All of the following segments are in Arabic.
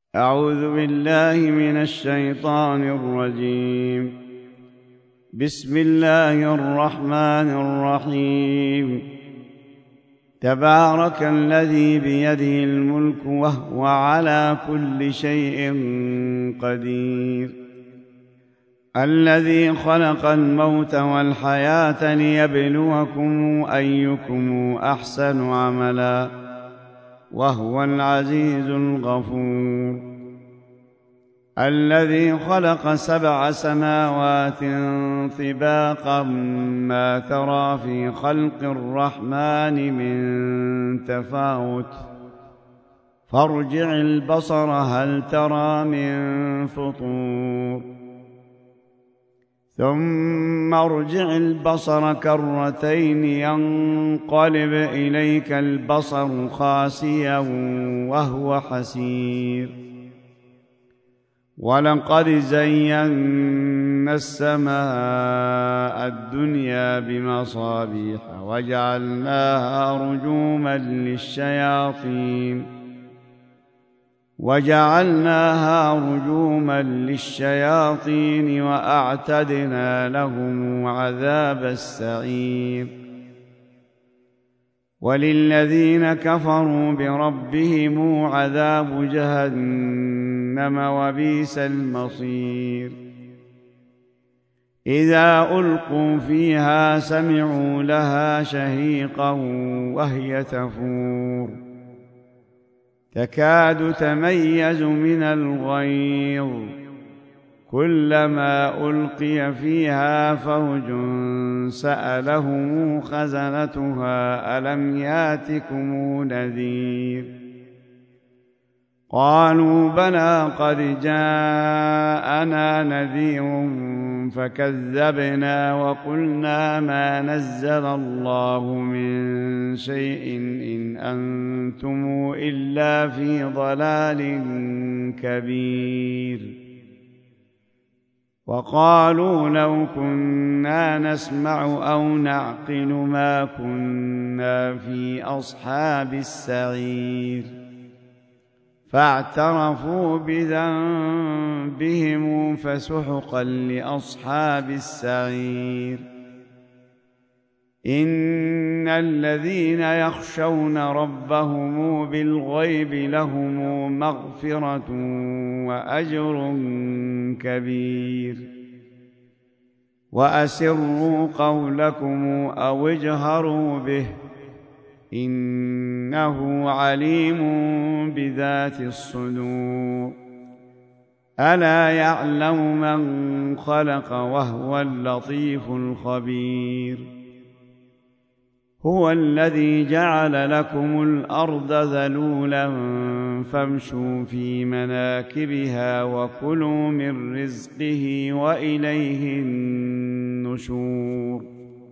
أعوذ بالله من الشيطان الرجيم. بسم الله الرحمن الرحيم. تبارك الذي بيده الملك وهو على كل شيء قدير. الذي خلق الموت والحياة ليبلوكم أيكم أحسن عملا وهو العزيز الغفور. الذي خلق 7 سماوات طباقا ما ترى في خلق الرحمن من تفاوت فارجع البصر هل ترى من فطور ثم ارجع البصر كرتين ينقلب إليك البصر خاسئا وهو حسير. ولقد زينا السماء الدنيا بمصابيح وجعلناها رجوما للشياطين وأعتدنا لهم عذاب السعير. وللذين كفروا بربهم عذاب جهنم وبئس المصير. إذا ألقوا فيها سمعوا لها شهيقا وهي تفور تكاد تميز من الغيظ كلما ألقي فيها فوج سألهم خزنتها ألم ياتكم نذير قالوا بلى قد جاءنا نذير فكذبنا وقلنا ما نزل الله من شيء إن أنتم إلا في ضلال كبير. وقالوا لو كنا نسمع أو نعقل ما كنا في أصحاب السعير فاعترفوا بذنبهم فسحقا لأصحاب السعير. إن الذين يخشون ربهم بالغيب لهم مغفرة وأجر كبير. وأسروا قولكم أو اجهروا به إنه عليم بذات الصدور. ألا يعلم من خلق وهو اللطيف الخبير. هو الذي جعل لكم الأرض ذلولا فامشوا في مناكبها وكلوا من رزقه وإليه النشور.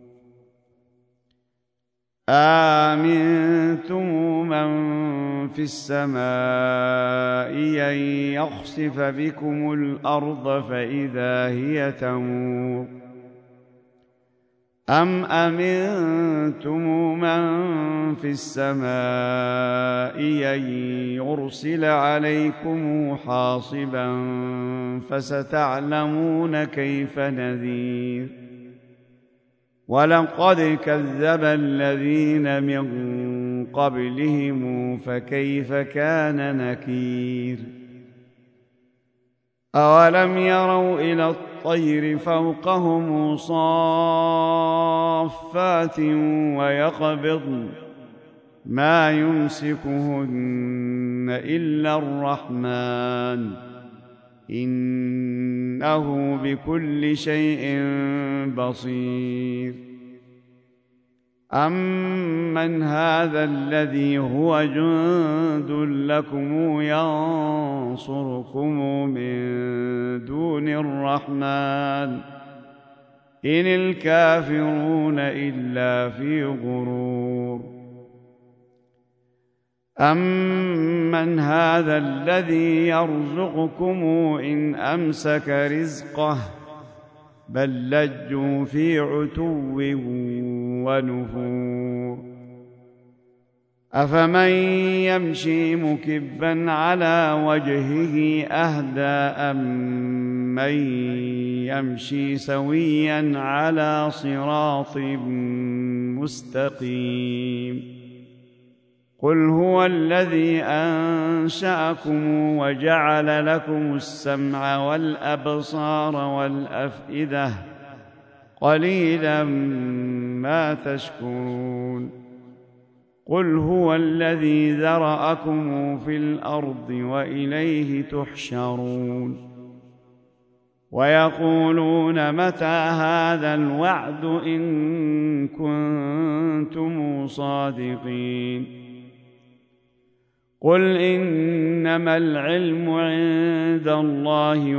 آمنتم من في السماء أن يخسف بكم الأرض فإذا هي تمور أم أمنتم من في السماء أن يرسل عليكم حاصبا فستعلمون كيف نذير. ولقد كذب الذين من قبلهم فكيف كان نكير. أولم يروا إلى الطير فوقهم صافات ويقبضن ما يمسكهن إلا الرحمن إنه بكل شيء بصير. أمن هذا الذي هو جند لكم ينصركم من دون الرحمن إن الكافرون إلا في غرور. أمن هذا الذي يرزقكم إن أمسك رزقه بل لجوا في عتو ونفور. أفمن يمشي مكبا على وجهه أهدى أمن يمشي سويا على صراط مستقيم قل هو الذي أنشأكم وجعل لكم السمع والأبصار والأفئدة قليلا ما تشكرون قل هو الذي ذرأكم في الأرض وإليه تحشرون ويقولون متى هذا الوعد إن كنتم صادقين قل إنما العلم عند الله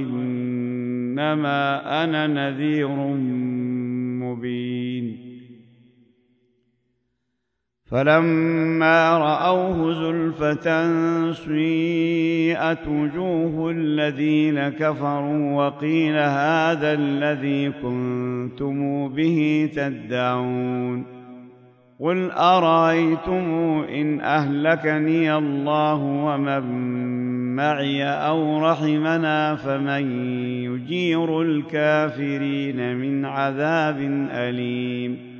وإنما أنا نذير مبين فلما رأوه زلفة سيئت وجوه الذين كفروا وقيل هذا الذي كنتم به تدعون قل أرأيتم إن أهلكني الله ومن معي أو رحمنا فمن يجير الكافرين من عذاب أليم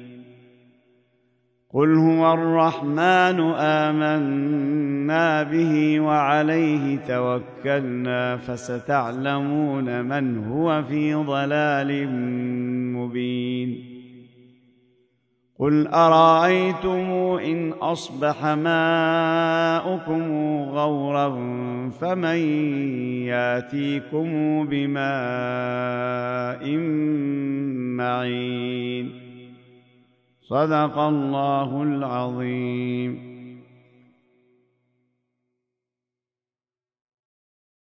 قل هو الرحمن آمنا به وعليه توكلنا فستعلمون من هو في ضلال مبين قل أرأيتم إن أصبح ماؤكم غورا فمن يأتيكم بماء معين صدق الله العظيم.